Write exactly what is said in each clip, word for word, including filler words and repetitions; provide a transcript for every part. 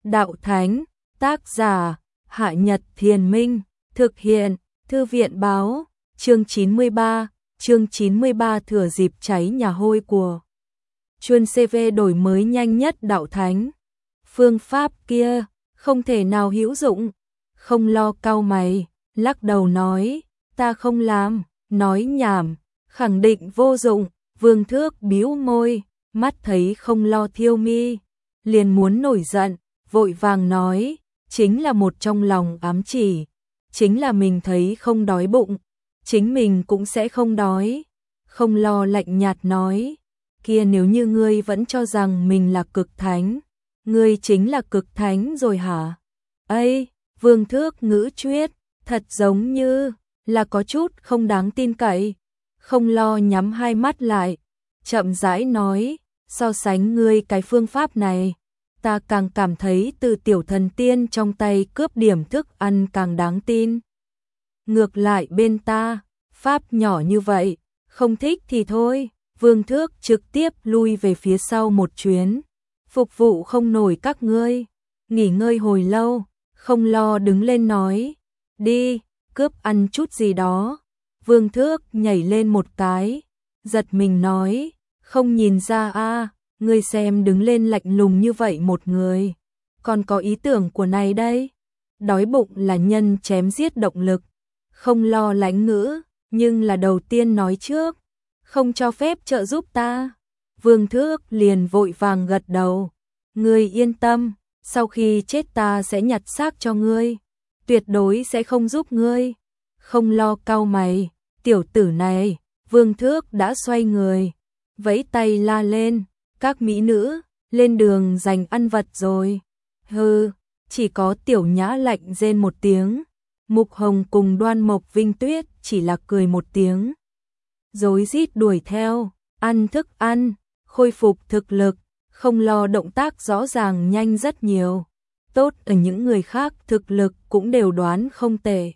đạo thánh, tác giả, Hạ Nhật Thiền Minh, thực hiện, Thư viện báo, chương chín mươi ba, chương chín mươi ba thừa dịp cháy nhà hôi của Chuân xê vê đổi mới nhanh nhất đạo thánh. Phương pháp kia, không thể nào hữu dụng. Không Lo cau mày, lắc đầu nói, ta không làm, nói nhảm, khẳng định vô dụng. Vương Thước bĩu môi, mắt thấy Không Lo thiêu mi, liền muốn nổi giận, vội vàng nói, chính là một trong lòng ám chỉ, chính là mình thấy không đói bụng, chính mình cũng sẽ không đói. Không Lo lạnh nhạt nói, kia nếu như ngươi vẫn cho rằng mình là cực thánh, ngươi chính là cực thánh rồi hả? Ây, Vương Thước ngữ chuyết, thật giống như là có chút không đáng tin cậy. Không Lo nhắm hai mắt lại, chậm rãi nói, so sánh ngươi cái phương pháp này, ta càng cảm thấy từ tiểu thần tiên trong tay cướp điểm thức ăn càng đáng tin. Ngược lại bên ta, pháp nhỏ như vậy, không thích thì thôi. Vương Thước trực tiếp lui về phía sau một chuyến, phục vụ không nổi các ngươi. Nghỉ ngơi hồi lâu, Không Lo đứng lên nói, đi, cướp ăn chút gì đó. Vương Thước nhảy lên một cái, giật mình nói, không nhìn ra a, ngươi xem đứng lên lạnh lùng như vậy một người, còn có ý tưởng của này đây. Đói bụng là nhân chém giết động lực. Không Lo lánh ngữ, nhưng là đầu tiên nói trước, không cho phép trợ giúp ta. Vương Thước liền vội vàng gật đầu, ngươi yên tâm, sau khi chết ta sẽ nhặt xác cho ngươi, tuyệt đối sẽ không giúp ngươi. Không Lo cau mày, tiểu tử này. Vương Thước đã xoay người, vẫy tay la lên, các mỹ nữ, lên đường giành ăn vật rồi. Hừ, chỉ có Tiểu Nhã lạnh rên một tiếng, Mục Hồng cùng Đoan Mộc Vinh Tuyết chỉ là cười một tiếng, rối rít đuổi theo, ăn thức ăn, khôi phục thực lực. Không Lo động tác rõ ràng nhanh rất nhiều, tốt ở những người khác thực lực cũng đều đoán không tệ.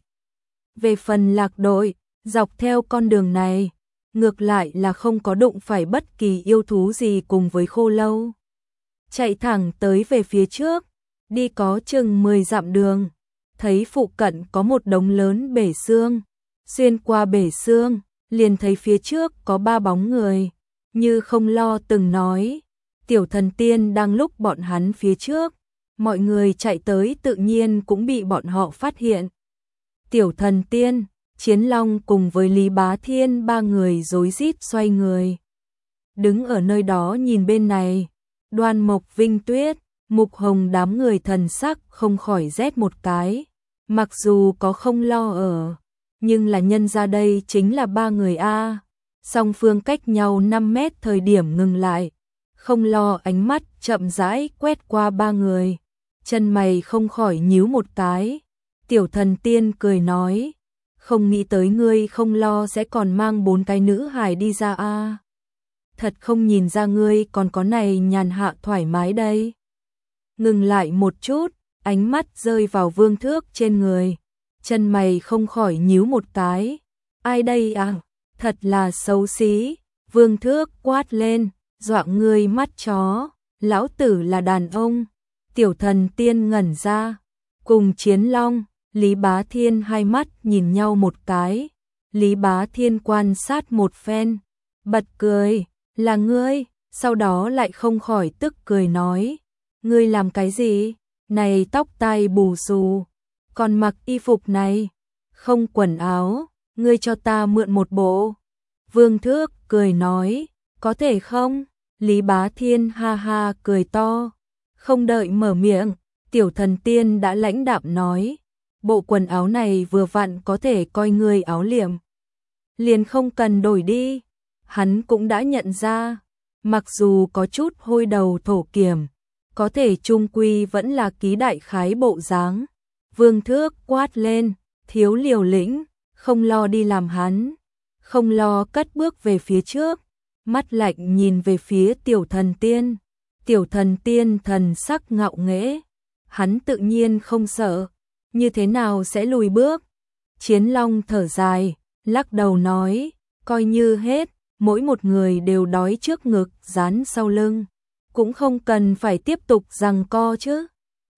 Về phần Lạc đội, dọc theo con đường này, ngược lại là không có đụng phải bất kỳ yêu thú gì cùng với Khô Lâu. Chạy thẳng tới về phía trước, đi có chừng mười dặm đường, thấy phụ cận có một đống lớn bể xương, xuyên qua bể xương, liền thấy phía trước có ba bóng người, như Không Lo từng nói, tiểu thần tiên đang lúc bọn hắn phía trước, mọi người chạy tới tự nhiên cũng bị bọn họ phát hiện. Tiểu thần tiên, Chiến Long cùng với Lý Bá Thiên ba người rối rít xoay người, đứng ở nơi đó nhìn bên này. Đoan Mộc Vinh Tuyết, Mục Hồng đám người thần sắc không khỏi rét một cái, mặc dù có Không Lo ở, nhưng là nhân ra đây chính là ba người a. Song phương cách nhau năm mét thời điểm ngừng lại, Không Lo ánh mắt chậm rãi quét qua ba người, chân mày không khỏi nhíu một cái. Tiểu thần tiên cười nói, không nghĩ tới ngươi Không Lo sẽ còn mang bốn cái nữ hài đi ra a. Thật không nhìn ra ngươi còn có này nhàn hạ thoải mái đây. Ngừng lại một chút, ánh mắt rơi vào Vương Thước trên người, chân mày không khỏi nhíu một cái. Ai đây à? Thật là xấu xí. Vương Thước quát lên, dọa ngươi mắt chó, lão tử là đàn ông. Tiểu thần tiên ngẩn ra, cùng Chiến Long, Lý Bá Thiên hai mắt nhìn nhau một cái. Lý Bá Thiên quan sát một phen, bật cười, là ngươi, sau đó lại không khỏi tức cười nói, ngươi làm cái gì? Này tóc tai bù xù, còn mặc y phục này, không quần áo, ngươi cho ta mượn một bộ. Vương Thước cười nói, có thể không? Lý Bá Thiên ha ha cười to, không đợi mở miệng, tiểu thần tiên đã lãnh đạm nói, bộ quần áo này vừa vặn có thể coi ngươi áo liệm, liền không cần đổi đi. Hắn cũng đã nhận ra, mặc dù có chút hôi đầu thổ kiểm, có thể chung quy vẫn là ký đại khái bộ dáng. Vương Thước quát lên, thiếu liều lĩnh, Không Lo đi làm hắn. Không Lo cất bước về phía trước, mắt lạnh nhìn về phía tiểu thần tiên. Tiểu thần tiên thần sắc ngạo nghễ, hắn tự nhiên không sợ, như thế nào sẽ lùi bước. Chiến Long thở dài, lắc đầu nói, coi như hết, mỗi một người đều đói trước ngực, dán sau lưng, cũng không cần phải tiếp tục giằng co chứ.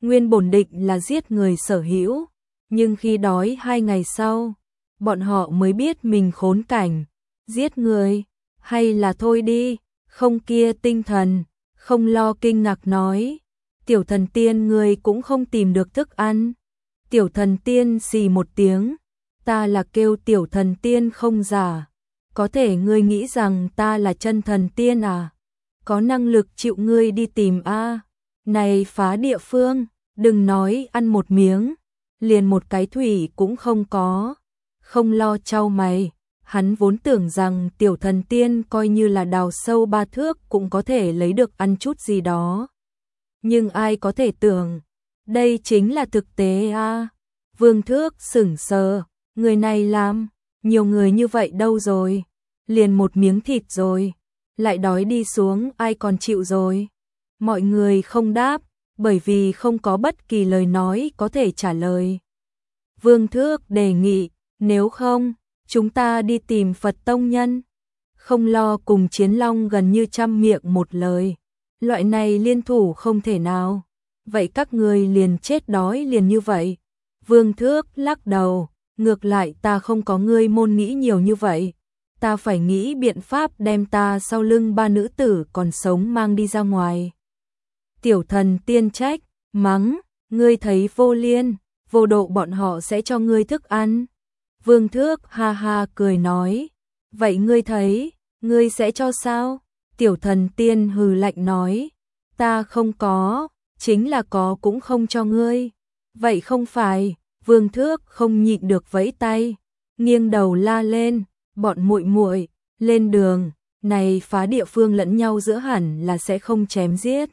Nguyên bổn định là giết người sở hữu, nhưng khi đói hai ngày sau, bọn họ mới biết mình khốn cảnh. Giết người, hay là thôi đi, không kia tinh thần, không lo kinh ngạc nói. Tiểu thần tiên ngươi cũng không tìm được thức ăn. Tiểu thần tiên xì một tiếng, ta là kêu tiểu thần tiên không giả. Có thể ngươi nghĩ rằng ta là chân thần tiên à? Có năng lực chịu ngươi đi tìm a à? Này phá địa phương, đừng nói ăn một miếng, liền một cái thủy cũng không có. Không lo trao mày, hắn vốn tưởng rằng tiểu thần tiên coi như là đào sâu ba thước cũng có thể lấy được ăn chút gì đó. Nhưng ai có thể tưởng, đây chính là thực tế a à? Vương Thước sững sờ, người này làm, nhiều người như vậy đâu rồi, liền một miếng thịt rồi, lại đói đi xuống ai còn chịu rồi. Mọi người không đáp, bởi vì không có bất kỳ lời nói có thể trả lời. Vương Thước đề nghị, nếu không, chúng ta đi tìm Phật tông nhân. Không lo cùng Chiến Long gần như trăm miệng một lời. Loại này liên thủ không thể nào. Vậy các người liền chết đói liền như vậy. Vương Thước lắc đầu, ngược lại ta không có ngươi môn nghĩ nhiều như vậy. Ta phải nghĩ biện pháp đem ta sau lưng ba nữ tử còn sống mang đi ra ngoài. Tiểu thần tiên trách, mắng, ngươi thấy vô liên, vô độ bọn họ sẽ cho ngươi thức ăn. Vương Thước ha ha cười nói, vậy ngươi thấy, ngươi sẽ cho sao? Tiểu thần tiên hừ lạnh nói, ta không có, chính là có cũng không cho ngươi. Vậy không phải, Vương Thước không nhịn được vẫy tay, nghiêng đầu la lên, bọn muội muội lên đường, này phá địa phương lẫn nhau giữa hẳn là sẽ không chém giết.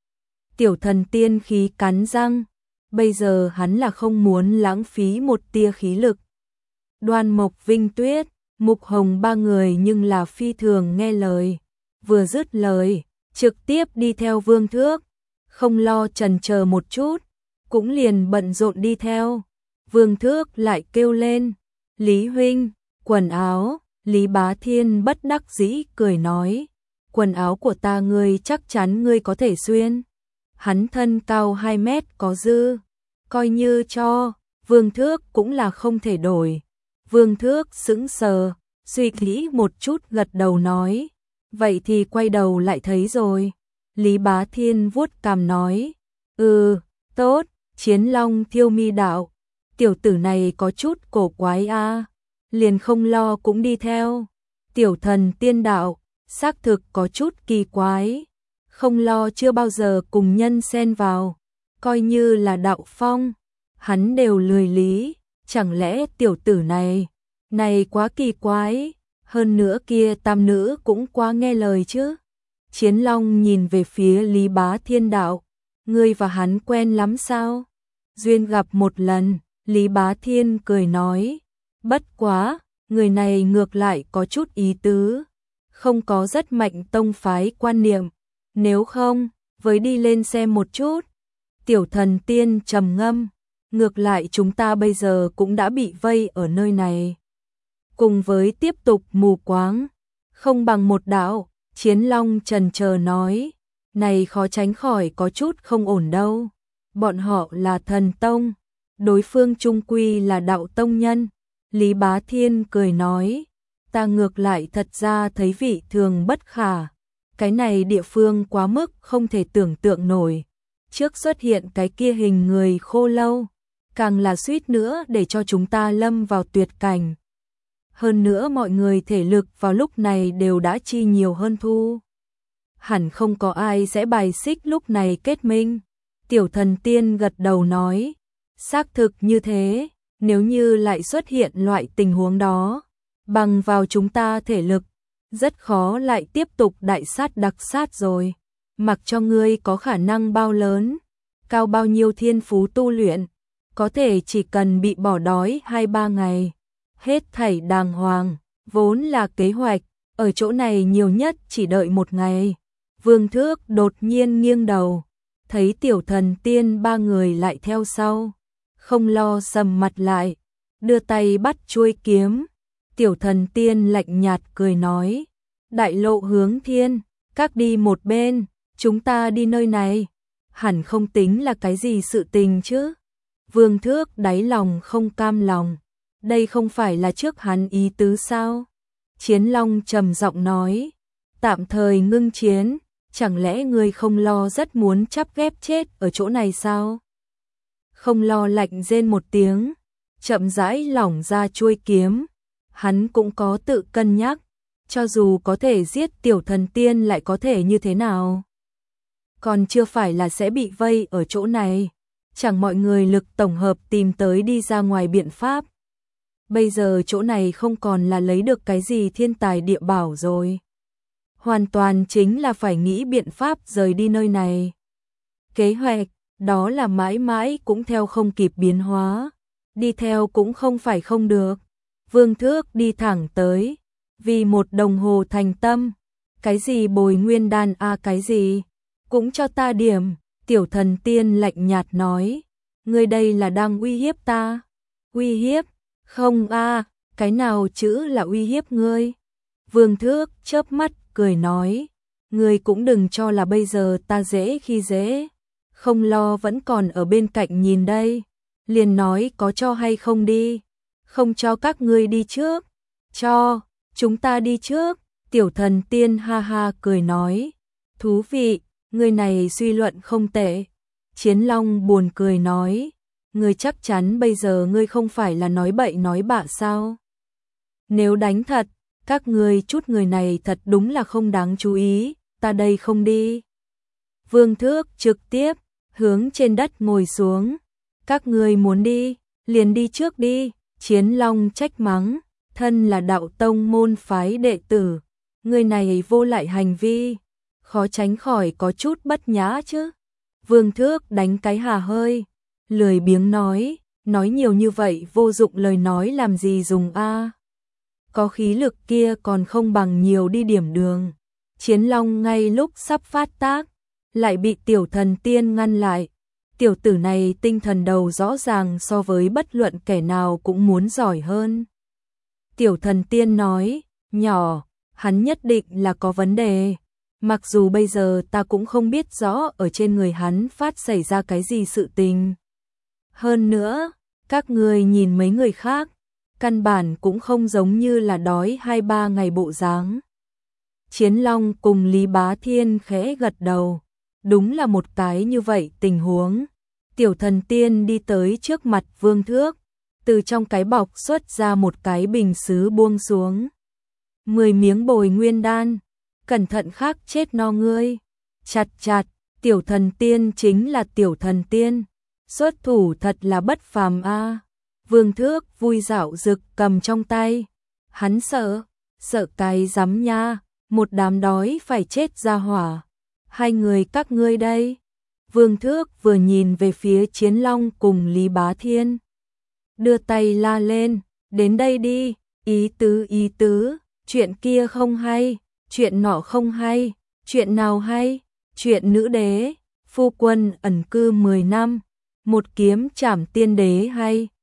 Tiểu thần tiên khí cắn răng, bây giờ hắn là không muốn lãng phí một tia khí lực. Đoan Mộc Vinh Tuyết, Mục Hồng ba người nhưng là phi thường nghe lời, vừa dứt lời, trực tiếp đi theo Vương Thước, không lo chần chờ một chút, cũng liền bận rộn đi theo. Vương Thước lại kêu lên, Lý huynh, quần áo. Lý Bá Thiên bất đắc dĩ cười nói, quần áo của ta ngươi chắc chắn ngươi có thể xuyên. Hắn thân cao hai mét có dư, coi như cho, Vương Thước cũng là không thể đổi. Vương Thước sững sờ, suy nghĩ một chút gật đầu nói, vậy thì quay đầu lại thấy rồi. Lý Bá Thiên vuốt cằm nói, ừ, tốt, Chiến Long Thiêu Mi đạo, tiểu tử này có chút cổ quái a. À. Liền không lo cũng đi theo. Tiểu thần tiên đạo, xác thực có chút kỳ quái. Không lo chưa bao giờ cùng nhân xen vào, coi như là đạo phong, hắn đều lười lý, chẳng lẽ tiểu tử này, này quá kỳ quái, hơn nữa kia tam nữ cũng quá nghe lời chứ. Chiến Long nhìn về phía Lý Bá Thiên đạo, ngươi và hắn quen lắm sao? Duyên gặp một lần, Lý Bá Thiên cười nói, bất quá, người này ngược lại có chút ý tứ, không có rất mạnh tông phái quan niệm, nếu không, với đi lên xem một chút. Tiểu thần tiên trầm ngâm, ngược lại chúng ta bây giờ cũng đã bị vây ở nơi này. Cùng với tiếp tục mù quáng, không bằng một đạo, Chiến Long trần chờ nói, này khó tránh khỏi có chút không ổn đâu. Bọn họ là thần tông, đối phương trung quy là đạo tông nhân. Lý Bá Thiên cười nói, ta ngược lại thật ra thấy vị thường bất khả. Cái này địa phương quá mức không thể tưởng tượng nổi. Trước xuất hiện cái kia hình người khô lâu, càng là suýt nữa để cho chúng ta lâm vào tuyệt cảnh. Hơn nữa mọi người thể lực vào lúc này đều đã chi nhiều hơn thu. Hẳn không có ai sẽ bài xích lúc này kết minh. Tiểu thần tiên gật đầu nói, xác thực như thế. Nếu như lại xuất hiện loại tình huống đó, bằng vào chúng ta thể lực, rất khó lại tiếp tục đại sát đặc sát rồi. Mặc cho ngươi có khả năng bao lớn, cao bao nhiêu thiên phú tu luyện, có thể chỉ cần bị bỏ đói hai ba ngày. Hết thảy đàng hoàng, vốn là kế hoạch, ở chỗ này nhiều nhất chỉ đợi một ngày. Vương Thước đột nhiên nghiêng đầu, thấy tiểu thần tiên ba người lại theo sau. Không lo sầm mặt lại, đưa tay bắt chuôi kiếm. Tiểu thần tiên lạnh nhạt cười nói, đại lộ hướng thiên, các đi một bên, chúng ta đi nơi này. hẳn không tính là cái gì sự tình chứ. Vương Thước đáy lòng không cam lòng, đây không phải là trước hắn ý tứ sao? Chiến Long trầm giọng nói, tạm thời ngưng chiến, chẳng lẽ ngươi không lo rất muốn chắp ghép chết ở chỗ này sao? Không lo lạnh rên một tiếng, chậm rãi lỏng ra chuôi kiếm, hắn cũng có tự cân nhắc, cho dù có thể giết tiểu thần tiên lại có thể như thế nào? Còn chưa phải là sẽ bị vây ở chỗ này, chẳng mọi người lực tổng hợp tìm tới đi ra ngoài biện pháp. Bây giờ chỗ này không còn là lấy được cái gì thiên tài địa bảo rồi. Hoàn toàn chính là phải nghĩ biện pháp rời đi nơi này. Kế hoạch, đó là mãi mãi cũng theo không kịp biến hóa. Đi theo cũng không phải không được. Vương Thước đi thẳng tới, vì một đồng hồ thành tâm. Cái gì bồi nguyên đan a à, cái gì? Cũng cho ta điểm. Tiểu thần tiên lạnh nhạt nói, ngươi đây là đang uy hiếp ta. Uy hiếp? Không a, à, cái nào chữ là uy hiếp ngươi? Vương Thước chớp mắt cười nói, ngươi cũng đừng cho là bây giờ ta dễ khi dễ, không lo vẫn còn ở bên cạnh nhìn đây, liền nói có cho hay không đi, không cho các ngươi đi trước, cho, chúng ta đi trước. Tiểu thần tiên ha ha cười nói, thú vị, ngươi này suy luận không tệ. Chiến Long buồn cười nói, ngươi chắc chắn bây giờ ngươi không phải là nói bậy nói bạ sao? Nếu đánh thật, các ngươi chút người này thật đúng là không đáng chú ý, ta đây không đi. Vương Thước trực tiếp hướng trên đất ngồi xuống, các ngươi muốn đi, liền đi trước đi. Chiến Long trách mắng, thân là đạo tông môn phái đệ tử, người này vô lại hành vi, khó tránh khỏi có chút bất nhã chứ. Vương Thước đánh cái hà hơi, lười biếng nói, nói nhiều như vậy vô dụng lời nói làm gì dùng a? Có khí lực kia còn không bằng nhiều đi điểm đường. Chiến Long ngay lúc sắp phát tác, lại bị tiểu thần tiên ngăn lại. Tiểu tử này tinh thần đầu rõ ràng so với bất luận kẻ nào cũng muốn giỏi hơn. Tiểu thần tiên nói, nhỏ, hắn nhất định là có vấn đề. Mặc dù bây giờ ta cũng không biết rõ ở trên người hắn phát xảy ra cái gì sự tình. Hơn nữa, các người nhìn mấy người khác, căn bản cũng không giống như là đói hai ba ngày bộ dáng. Chiến Long cùng Lý Bá Thiên khẽ gật đầu, đúng là một cái như vậy tình huống. Tiểu thần tiên đi tới trước mặt Vương Thước, từ trong cái bọc xuất ra một cái bình sứ buông xuống. Mười miếng bồi nguyên đan, cẩn thận khác chết no ngươi. Chặt chặt, tiểu thần tiên chính là tiểu thần tiên, xuất thủ thật là bất phàm a. Vương Thước vui dạo dực cầm trong tay, hắn sợ, sợ cái rắm nha, một đám đói phải chết ra hỏa. Hai người các ngươi đây. Vương Thước vừa nhìn về phía Chiến Long cùng Lý Bá Thiên, đưa tay la lên, đến đây đi, ý tứ ý tứ, chuyện kia không hay, chuyện nọ không hay, chuyện nào hay, chuyện nữ đế, phu quân ẩn cư mười năm, một kiếm trảm tiên đế hay.